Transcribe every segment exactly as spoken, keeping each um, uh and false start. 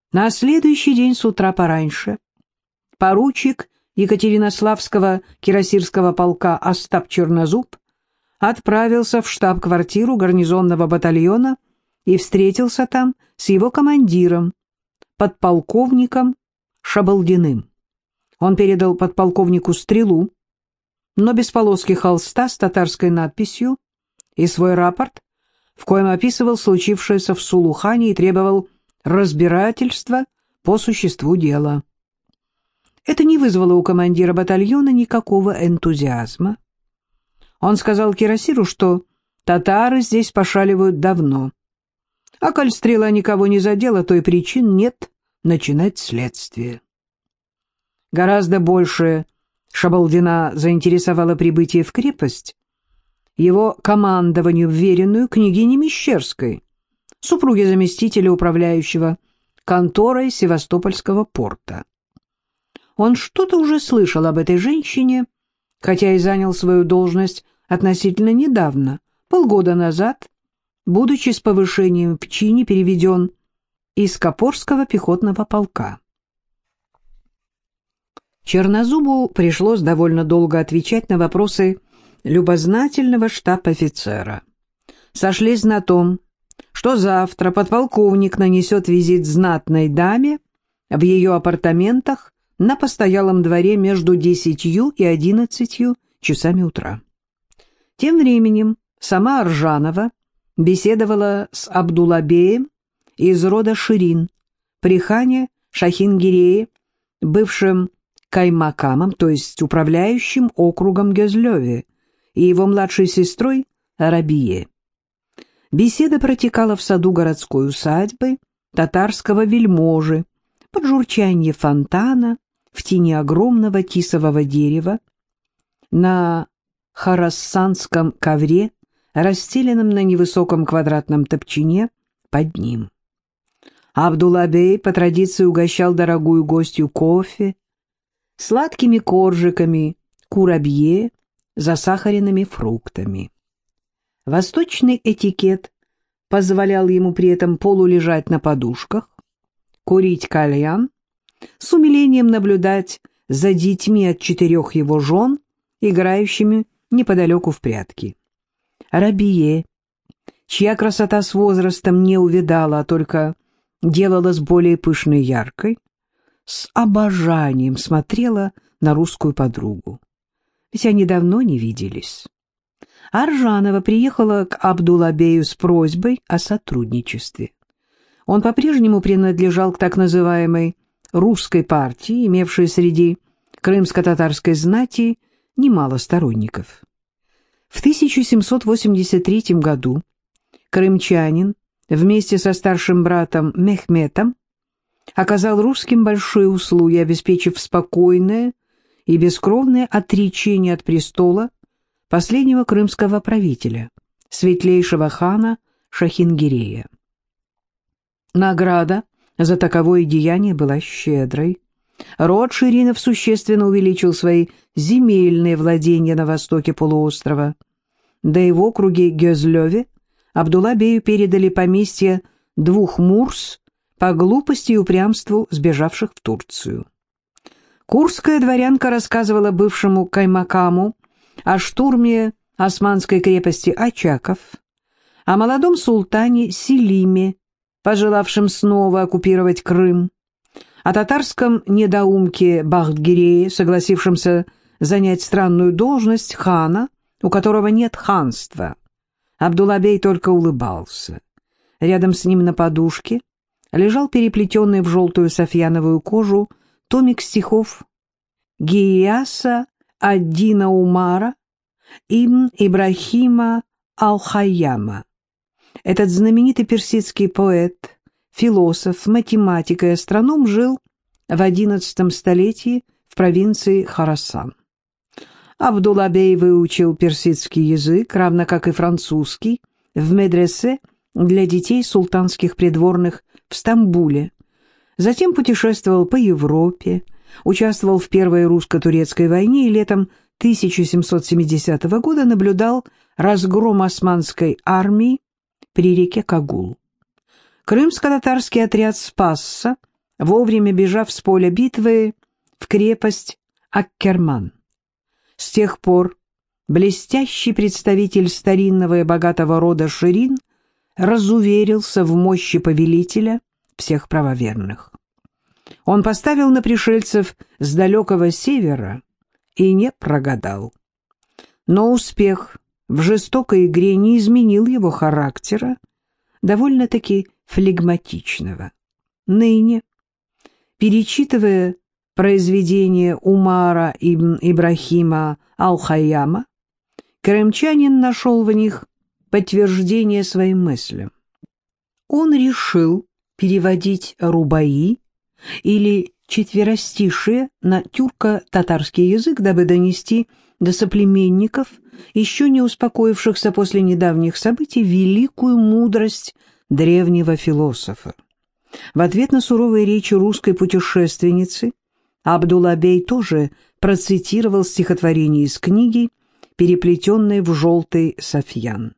На следующий день с утра пораньше поручик Екатеринославского кирасирского полка Остап Чернозуб отправился в штаб-квартиру гарнизонного батальона и встретился там с его командиром, подполковником Шабалдиным. Он передал подполковнику стрелу, но без полоски холста с татарской надписью, и свой рапорт, в коем описывал случившееся в Сулухане и требовал разбирательства по существу дела. Это не вызвало у командира батальона никакого энтузиазма. Он сказал кирасиру, что татары здесь пошаливают давно, а коль стрела никого не задела, то и причин нет начинать следствие. Гораздо больше Шабалдина заинтересовало прибытие в крепость его командованию, вверенную княгине Мещерской, супруге заместителя управляющего конторой Севастопольского порта. Он что-то уже слышал об этой женщине, хотя и занял свою должность относительно недавно, полгода назад, будучи с повышением в чине переведен из Копорского пехотного полка. Чернозубу пришлось довольно долго отвечать на вопросы любознательного штаб-офицера. Сошлись на том, что завтра подполковник нанесет визит знатной даме в ее апартаментах на постоялом дворе между десятью и одиннадцатью часами утра. Тем временем сама Аржанова беседовала с Абдулабеем из рода Ширин, при хане Шахингирее, бывшим каймакамом, то есть управляющим округом Гёзлёве, и его младшей сестрой Рабие. Беседа протекала в саду городской усадьбы татарского вельможи, под журчанье фонтана, в тени огромного тисового дерева, на харассанском ковре, расстеленном на невысоком квадратном топчине под ним. Абдулла-бей по традиции угощал дорогую гостью кофе, сладкими коржиками, курабье, засахаренными фруктами. Восточный этикет позволял ему при этом полулежать на подушках, курить кальян, с умилением наблюдать за детьми от четырех его жен, играющими неподалеку в прятки. Рабие, чья красота с возрастом не увядала, а только делалась более пышной и яркой, с обожанием смотрела на русскую подругу. Ведь они давно не виделись. Аржанова приехала к Абдулла-бею с просьбой о сотрудничестве. Он по-прежнему принадлежал к так называемой русской партии, имевшей среди крымско-татарской знати немало сторонников. В тысяча семьсот восемьдесят третьем году крымчанин вместе со старшим братом Мехметом оказал русским большие услуги, обеспечив спокойное и бескровное отречение от престола последнего крымского правителя, светлейшего хана Шахингирея. Награда за таковое деяние была щедрой. Род Ширинов существенно увеличил свои земельные владения на востоке полуострова. Да и в округе Гёзлёве Абдулла-бею передали поместье двух мурс по глупости и упрямству сбежавших в Турцию. Курская дворянка рассказывала бывшему каймакаму о штурме османской крепости Очаков, о молодом султане Селиме, пожелавшем снова оккупировать Крым, о татарском недоумке Бахтгирее, согласившемся занять странную должность хана, у которого нет ханства. Абдулла-бей только улыбался. Рядом с ним на подушке лежал переплетенный в желтую софьяновую кожу томик стихов Гияса ад-Дина Умара ибн Ибрахима Ал-Хайяма. Этот знаменитый персидский поэт, философ, математик и астроном жил в одиннадцатом столетии в провинции Хорасан. Абдулла-бей выучил персидский язык, равно как и французский, в медресе для детей султанских придворных в Стамбуле. Затем путешествовал по Европе, участвовал в Первой русско-турецкой войне и летом тысяча семьсот семидесятого года наблюдал разгром османской армии при реке Кагул. Крымско-татарский отряд спасся вовремя бежав с поля битвы в крепость Аккерман. С тех пор блестящий представитель старинного и богатого рода Ширин разуверился в мощи повелителя всех правоверных. Он поставил на пришельцев с далекого севера и не прогадал. Но успех в жестокой игре не изменил его характера, довольно-таки флегматичного. Ныне, перечитывая произведения Умара ибн Ибрахима Ал-Хайяма, крымчанин нашел в них подтверждение своим мыслям. Он решил переводить рубаи или четверостишие на тюрко-татарский язык, дабы донести до соплеменников, еще не успокоившихся после недавних событий, великую мудрость древнего философа. В ответ на суровые речи русской путешественницы Абдулла-бей тоже процитировал стихотворение из книги, переплетенной в желтый софьян.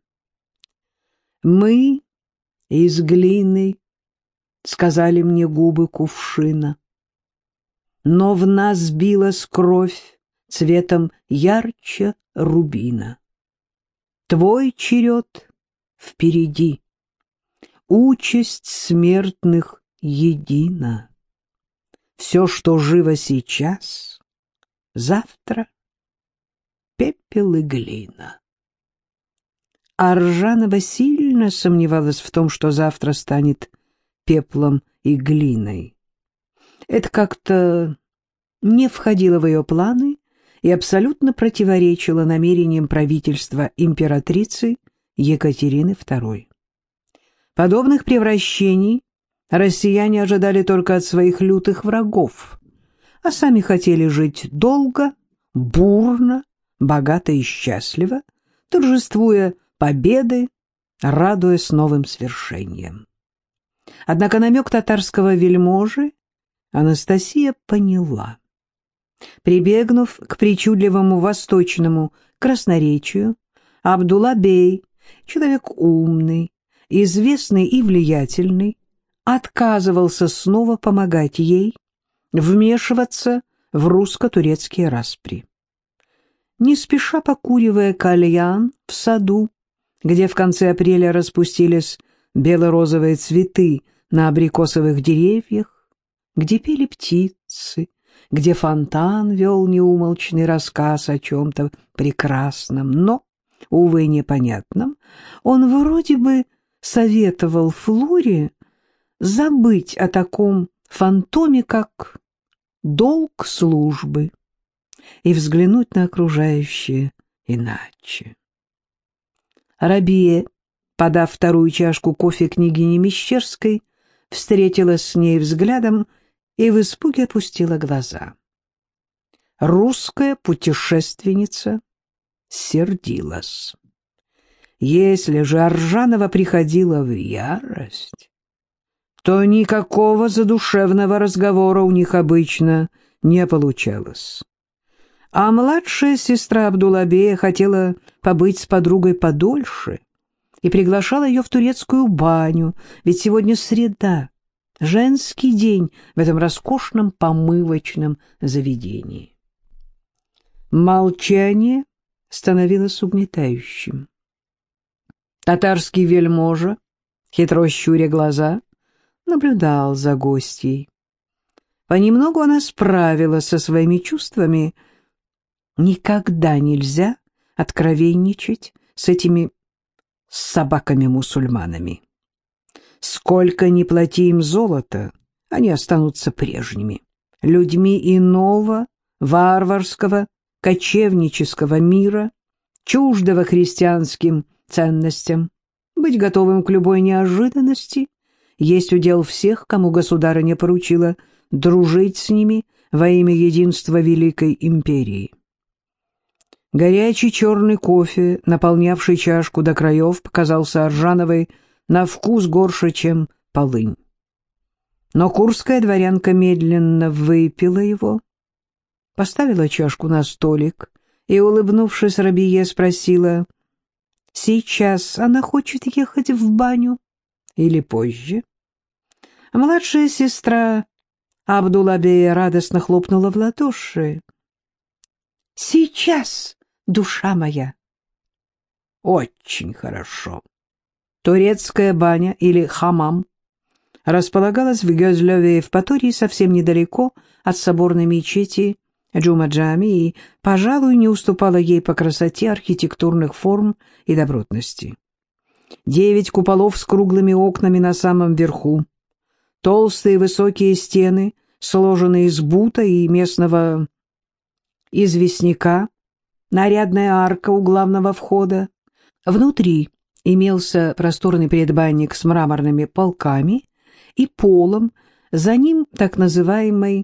«Мы из глины, — сказали мне губы кувшина, — но в нас билась кровь цветом ярче рубина. Твой черед впереди, участь смертных едина. Все, что живо сейчас, завтра пепел и глина». А Ржанова сильно сомневалась в том, что завтра станет пеплом и глиной. Это как-то не входило в ее планы и абсолютно противоречило намерениям правительства императрицы Екатерины второй. Подобных превращений россияне ожидали только от своих лютых врагов, а сами хотели жить долго, бурно, богато и счастливо, торжествуя победы, радуясь новым свершениям. Однако намек татарского вельможи Анастасия поняла. Прибегнув к причудливому восточному красноречию, Абдулла-бей, человек умный, известный и влиятельный, отказывался снова помогать ей вмешиваться в русско-турецкие распри. Не спеша покуривая кальян в саду, где в конце апреля распустились бело-розовые цветы на абрикосовых деревьях, где пели птицы, где фонтан вел неумолчный рассказ о чем-то прекрасном, но, увы, непонятном, он вроде бы советовал Флоре забыть о таком фантоме, как долг службы, и взглянуть на окружающее иначе. Рабия, подав вторую чашку кофе княгине Мещерской, встретилась с ней взглядом и в испуге опустила глаза. Русская путешественница сердилась. Если же Аржанова приходила в ярость, то никакого задушевного разговора у них обычно не получалось. А младшая сестра Абдулла-бея хотела побыть с подругой подольше и приглашала ее в турецкую баню, ведь сегодня среда, женский день в этом роскошном помывочном заведении. Молчание становилось угнетающим. Татарский вельможа, хитро щуря глаза, наблюдал за гостьей. Понемногу она справилась со своими чувствами. Никогда нельзя откровенничать с этими собаками-мусульманами. Сколько ни плати им золото, они останутся прежними, людьми иного, варварского, кочевнического мира, чуждого христианским ценностям. Быть готовым к любой неожиданности есть удел всех, кому государыня поручила дружить с ними во имя единства Великой Империи. Горячий черный кофе, наполнявший чашку до краев, показался Аржановой на вкус горше, чем полынь. Но курская дворянка медленно выпила его, поставила чашку на столик и, улыбнувшись Рабие, спросила, сейчас она хочет ехать в баню или позже. Младшая сестра Абдулла-бей радостно хлопнула в ладоши. «Сейчас, душа моя!» «Очень хорошо». Турецкая баня или хамам располагалась в Гёзлёве и Евпатории совсем недалеко от соборной мечети Джума-Джами и, пожалуй, не уступала ей по красоте архитектурных форм и добротности. Девять куполов с круглыми окнами на самом верху, толстые высокие стены, сложенные из бута и местного известняка, нарядная арка у главного входа. Внутри имелся просторный предбанник с мраморными полками и полом, за ним так называемый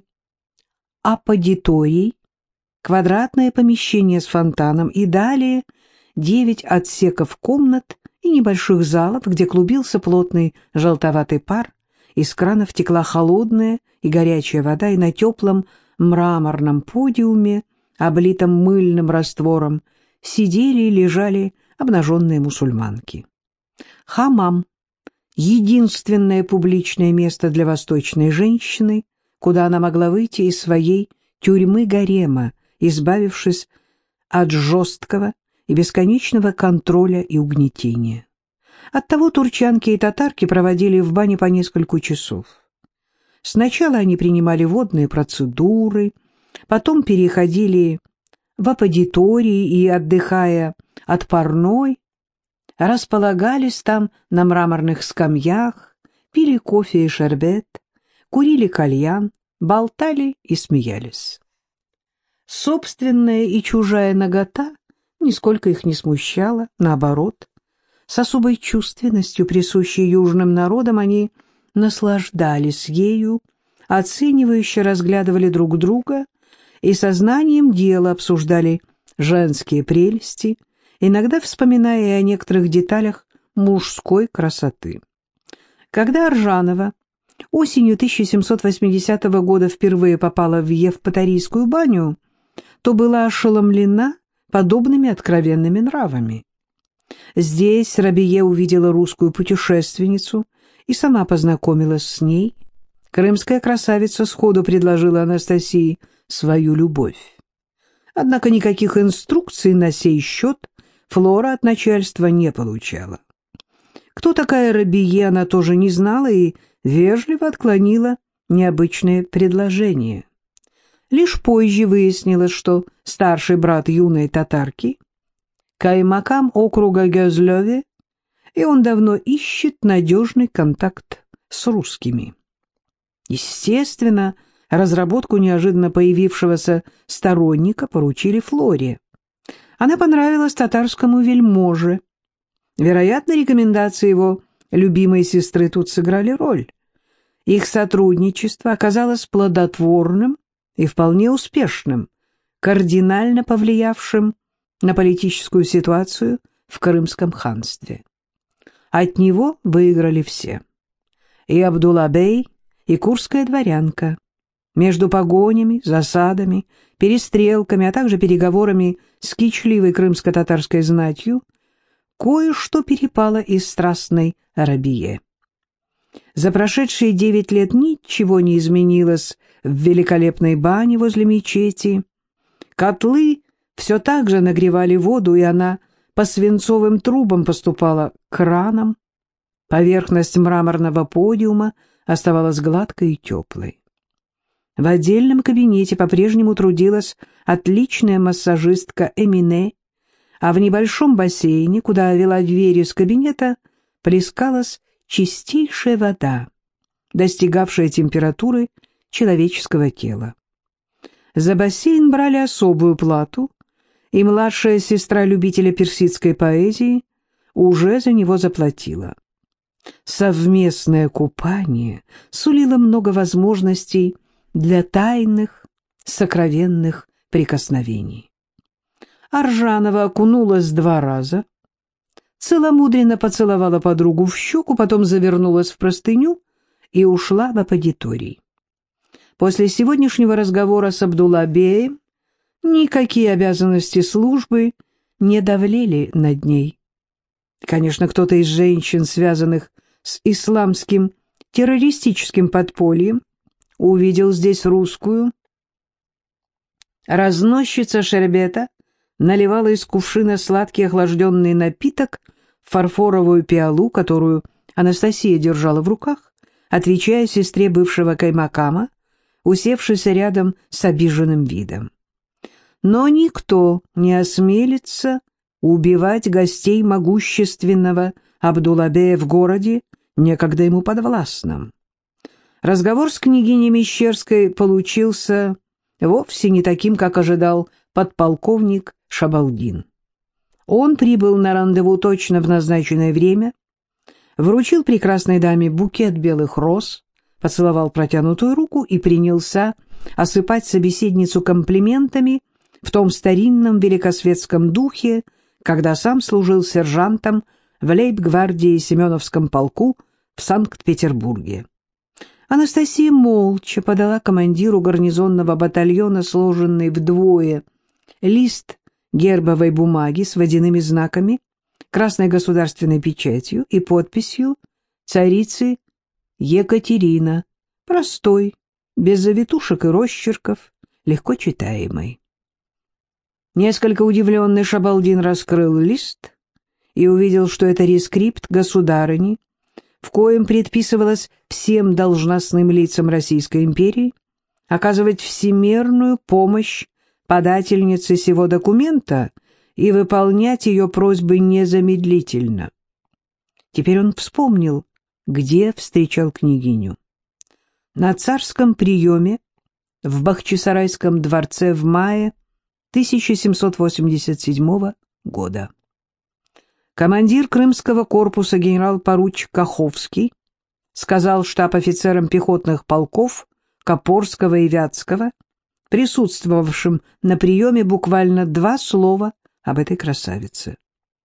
аподиторий, квадратное помещение с фонтаном и далее девять отсеков комнат и небольших залов, где клубился плотный желтоватый пар, из кранов текла холодная и горячая вода, и на теплом мраморном подиуме, облитом мыльным раствором, сидели и лежали обнаженные мусульманки. Хамам — единственное публичное место для восточной женщины, куда она могла выйти из своей тюрьмы гарема, избавившись от жесткого и бесконечного контроля и угнетения. Оттого турчанки и татарки проводили в бане по несколько часов. Сначала они принимали водные процедуры, потом переходили в аподитории и, отдыхая от парной, располагались там на мраморных скамьях, пили кофе и шербет, курили кальян, болтали и смеялись. Собственная и чужая нагота нисколько их не смущала, наоборот. С особой чувственностью, присущей южным народам, они наслаждались ею, оценивающе разглядывали друг друга и сознанием дела обсуждали женские прелести, иногда вспоминая и о некоторых деталях мужской красоты. Когда Аржанова осенью тысяча семьсот восьмидесятого года впервые попала в Евпаторийскую баню, то была ошеломлена подобными откровенными нравами. Здесь Рабие увидела русскую путешественницу и сама познакомилась с ней. Крымская красавица сходу предложила Анастасии свою любовь. Однако никаких инструкций на сей счет Флора от начальства не получала. Кто такая Рабие, она тоже не знала и вежливо отклонила необычное предложение. Лишь позже выяснилось, что старший брат юной татарки каймакам округа Гёзлёве, и он давно ищет надежный контакт с русскими. Естественно, разработку неожиданно появившегося сторонника поручили Флоре. Она понравилась татарскому вельможе. Вероятно, рекомендации его любимой сестры тут сыграли роль. Их сотрудничество оказалось плодотворным и вполне успешным, кардинально повлиявшим на политическую ситуацию в Крымском ханстве. От него выиграли все. И Абдулла-бей, и курская дворянка. Между погонями, засадами, перестрелками, а также переговорами с кичливой крымско-татарской знатью кое-что перепало из страстной Рабие. За прошедшие девять лет ничего не изменилось в великолепной бане возле мечети. Котлы все так же нагревали воду, и она по свинцовым трубам поступала к кранам. Поверхность мраморного подиума оставалась гладкой и теплой. В отдельном кабинете по-прежнему трудилась отличная массажистка Эмине, а в небольшом бассейне, куда вела дверь из кабинета, плескалась чистейшая вода, достигавшая температуры человеческого тела. За бассейн брали особую плату, и младшая сестра любителя персидской поэзии уже за него заплатила. Совместное купание сулило много возможностей для тайных, сокровенных прикосновений. Аржанова окунулась два раза, целомудренно поцеловала подругу в щеку, потом завернулась в простыню и ушла в аподиторий. После сегодняшнего разговора с Абдулла-беем никакие обязанности службы не давлели над ней. Конечно, кто-то из женщин, связанных с исламским террористическим подпольем, увидел здесь русскую. Разносчица шербета наливала из кувшина сладкий охлажденный напиток в фарфоровую пиалу, которую Анастасия держала в руках, отвечая сестре бывшего каймакама, усевшейся рядом с обиженным видом. Но никто не осмелится убивать гостей могущественного Абдулабея в городе, некогда ему подвластном. Разговор с княгиней Мещерской получился вовсе не таким, как ожидал подполковник Шабалдин. Он прибыл на рандеву точно в назначенное время, вручил прекрасной даме букет белых роз, поцеловал протянутую руку и принялся осыпать собеседницу комплиментами в том старинном великосветском духе, когда сам служил сержантом в лейб-гвардии Семеновском полку в Санкт-Петербурге. Анастасия молча подала командиру гарнизонного батальона сложенный вдвое лист гербовой бумаги с водяными знаками, красной государственной печатью и подписью царицы Екатерина, простой, без завитушек и росчерков, легко читаемой. Несколько удивленный Шабалдин раскрыл лист и увидел, что это рескрипт государыни, в коем предписывалось всем должностным лицам Российской империи оказывать всемерную помощь подательнице сего документа и выполнять ее просьбы незамедлительно. Теперь он вспомнил, где встречал княгиню. На царском приеме в Бахчисарайском дворце в мае тысяча семьсот восемьдесят седьмого года. Командир Крымского корпуса генерал-поручик Каховский сказал штаб-офицерам пехотных полков Копорского и Вятского, присутствовавшим на приеме, буквально два слова об этой красавице.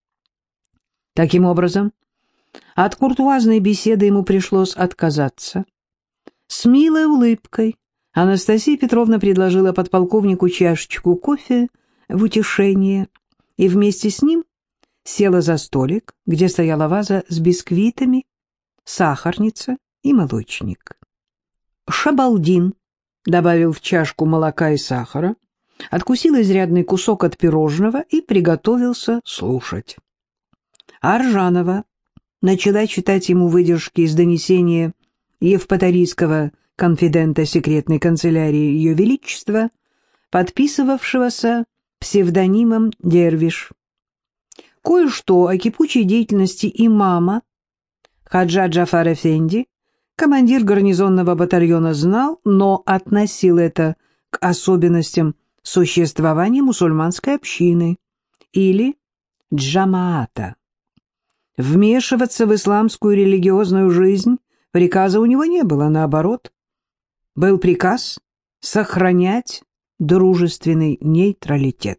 Таким образом, от куртуазной беседы ему пришлось отказаться. С милой улыбкой Анастасия Петровна предложила подполковнику чашечку кофе в утешение и вместе с ним села за столик, где стояла ваза с бисквитами, сахарница и молочник. Шабалдин добавил в чашку молока и сахара, откусил изрядный кусок от пирожного и приготовился слушать. Аржанова начала читать ему выдержки из донесения евпаторийского конфидента секретной канцелярии Ее Величества, подписывавшегося псевдонимом Дервиш. Кое-что о кипучей деятельности имама Хаджа Джафар Эфенди командир гарнизонного батальона знал, но относил это к особенностям существования мусульманской общины или джамаата. Вмешиваться в исламскую религиозную жизнь приказа у него не было, наоборот. Был приказ сохранять дружественный нейтралитет.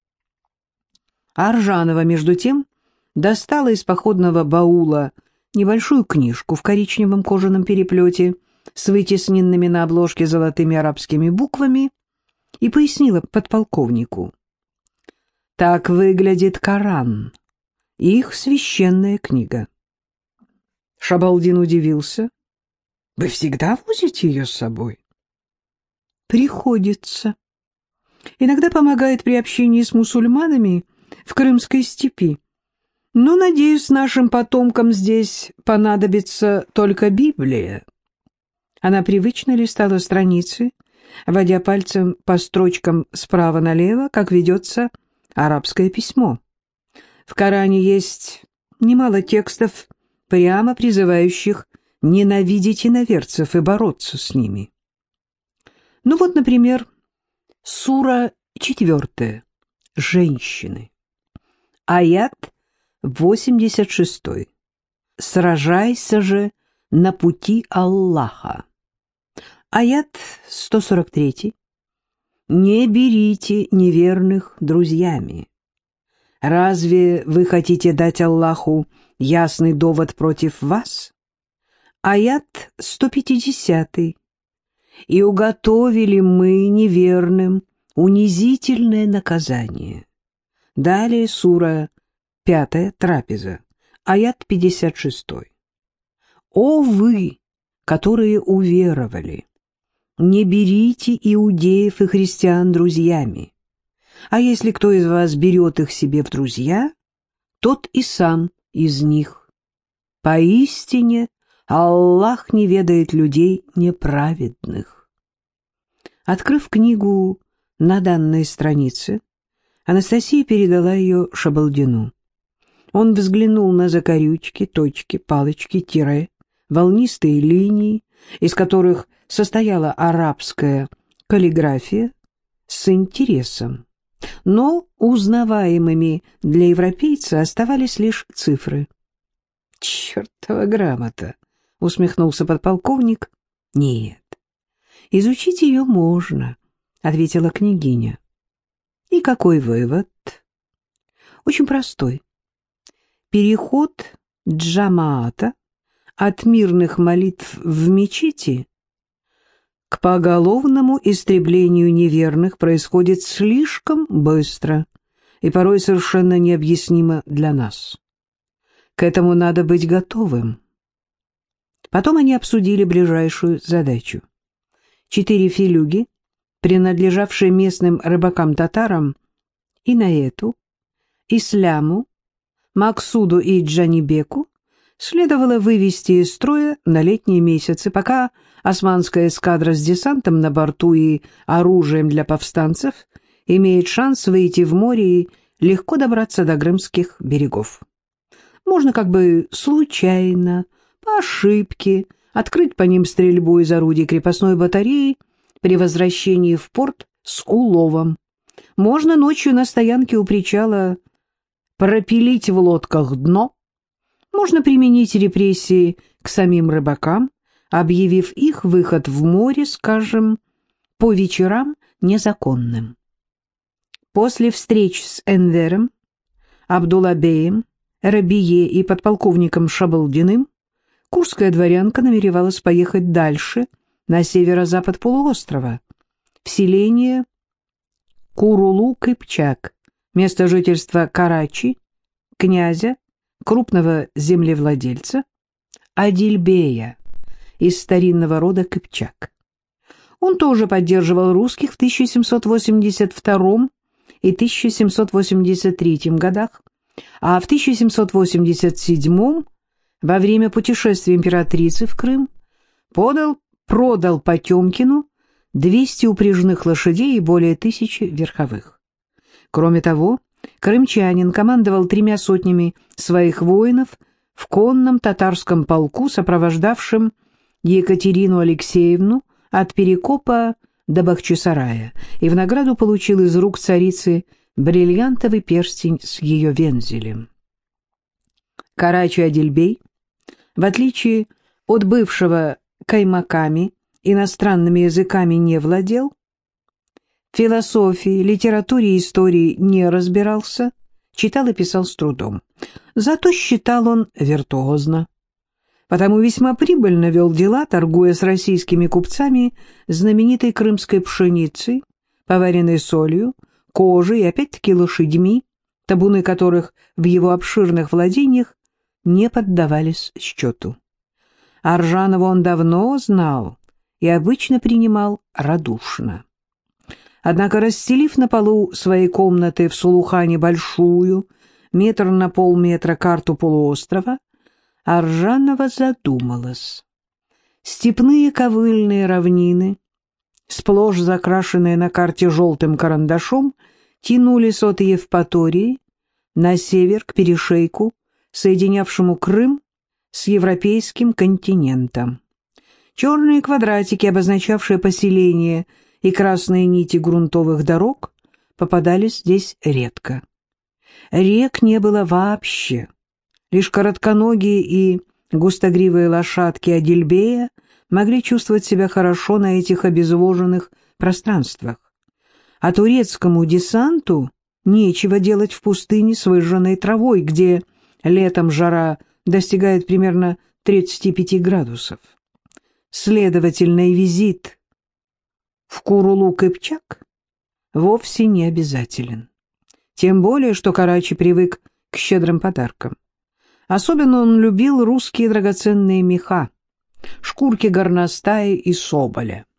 Аржанова, между тем, достала из походного баула небольшую книжку в коричневом кожаном переплете с вытесненными на обложке золотыми арабскими буквами и пояснила подполковнику. Так выглядит Коран, их священная книга. Шабалдин удивился. Вы всегда возите ее с собой? Приходится. Иногда помогает при общении с мусульманами в Крымской степи. Но, надеюсь, нашим потомкам здесь понадобится только Библия. Она привычно листала страницы, водя пальцем по строчкам справа налево, как ведется арабское письмо. В Коране есть немало текстов, прямо призывающих ненавидеть иноверцев и бороться с ними. Ну вот, например, сура четвертая «Женщины». Аят восемьдесят шестой. «Сражайся же на пути Аллаха». Аят сто сорок три. «Не берите неверных друзьями». Разве вы хотите дать Аллаху ясный довод против вас? Аят сто пятидесятый. «И уготовили мы неверным унизительное наказание». Далее сура пятая, трапеза, аят пятьдесят шестой. «О вы, которые уверовали, Не берите иудеев и христиан друзьями. А если кто из вас берет их себе в друзья, тот и сам из них. Поистине Аллах не ведает людей неправедных. Открыв книгу на данной странице, Анастасия передала ее Шабалдину. Он взглянул на закорючки, точки, палочки, тире, волнистые линии, из которых состояла арабская каллиграфия, с интересом. Но узнаваемыми для европейца оставались лишь цифры. «Чертова грамота!» — усмехнулся подполковник. «Нет, изучить ее можно», — ответила княгиня. «И какой вывод?» «Очень простой. Переход джамаата от мирных молитв в мечети к поголовному истреблению неверных происходит слишком быстро и порой совершенно необъяснимо для нас. К этому надо быть готовым». Потом они обсудили ближайшую задачу. Четыре филюги, принадлежавшие местным рыбакам-татарам, и на эту, Исляму, Максуду и Джанибеку, следовало вывести из строя на летние месяцы, пока османская эскадра с десантом на борту и оружием для повстанцев имеет шанс выйти в море и легко добраться до крымских берегов. Можно как бы случайно, по ошибке, открыть по ним стрельбу из орудий крепостной батареи при возвращении в порт с уловом. Можно ночью на стоянке у причала пропилить в лодках дно. Можно применить репрессии к самим рыбакам, объявив их выход в море, скажем, по вечерам незаконным. После встреч с Энвером, Абдуллабеем, Рабие и подполковником Шабалдиным курская дворянка намеревалась поехать дальше, на северо-запад полуострова, в селение Курулу-Кыпчак, место жительства Карачи, князя, крупного землевладельца, Адильбея, из старинного рода Кыпчак. Он тоже поддерживал русских в тысяча семьсот восемьдесят втором и тысяча семьсот восемьдесят третьем годах, а в тысяча семьсот восемьдесят седьмом, во время путешествия императрицы в Крым, подал, продал Потемкину двести упряжных лошадей и более тысячи верховых. Кроме того, крымчанин командовал тремя сотнями своих воинов в конном татарском полку, сопровождавшем Екатерину Алексеевну от Перекопа до Бахчисарая, и в награду получил из рук царицы бриллиантовый перстень с ее вензелем. Карачи Адильбей, в отличие от бывшего каймаками, иностранными языками не владел, в философии, литературе и истории не разбирался, читал и писал с трудом. Зато считал он виртуозно. Потому весьма прибыльно вел дела, торгуя с российскими купцами знаменитой крымской пшеницей, поваренной солью, кожей и опять-таки лошадьми, табуны которых в его обширных владениях не поддавались счету. Аржанова он давно знал и обычно принимал радушно. Однако, расстелив на полу своей комнаты в Сулухане большую, метр на полметра карту полуострова, Аржанова задумалась. Степные ковыльные равнины, сплошь закрашенные на карте желтым карандашом, тянулись от Евпатории на север к перешейку, соединявшему Крым с европейским континентом. Черные квадратики, обозначавшие поселение, и красные нити грунтовых дорог попадались здесь редко. Рек не было вообще. Лишь коротконогие и густогривые лошадки Адильбея могли чувствовать себя хорошо на этих обезвоженных пространствах. А турецкому десанту нечего делать в пустыне с выжженной травой, где летом жара достигает примерно тридцати пяти градусов. Следовательно, и визит в Курулу-Кыпчак вовсе не обязателен. Тем более, что Карачи привык к щедрым подаркам. Особенно он любил русские драгоценные меха, шкурки горностая и соболя.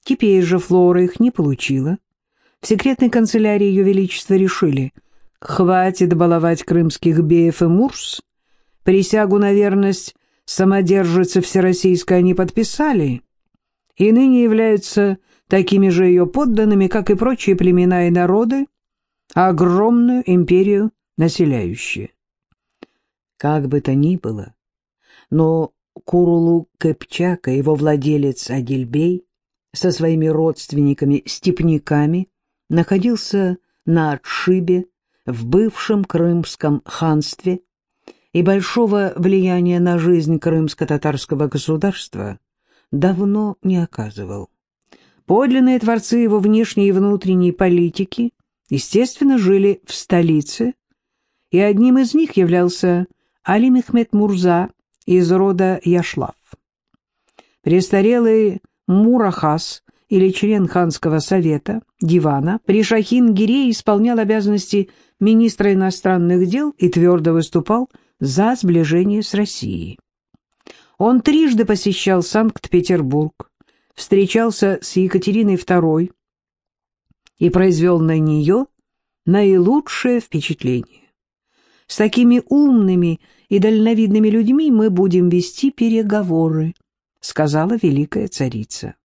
Теперь же Флора их не получила. В секретной канцелярии Ее Величества решили: хватит баловать крымских беев и мурс. Присягу на верность самодержице всероссийской они подписали, и ныне являются такими же ее подданными, как и прочие племена и народы, огромную империю населяющие. Как бы то ни было, но Курулу Кыпчак и его владелец Адильбей со своими родственниками-степняками находился на отшибе в бывшем Крымском ханстве и большого влияния на жизнь крымско-татарского государства давно не оказывал. Подлинные творцы его внешней и внутренней политики, естественно, жили в столице, и одним из них являлся Али Мехмед Мурза из рода Яшлав. Престарелый Мурахас, или член ханского совета, дивана, при Шахин-Гире исполнял обязанности министра иностранных дел и твердо выступал за сближение с Россией. Он трижды посещал Санкт-Петербург, встречался с Екатериной второй и произвел на нее наилучшее впечатление. С такими умными и дальновидными людьми мы будем вести переговоры, сказала великая царица.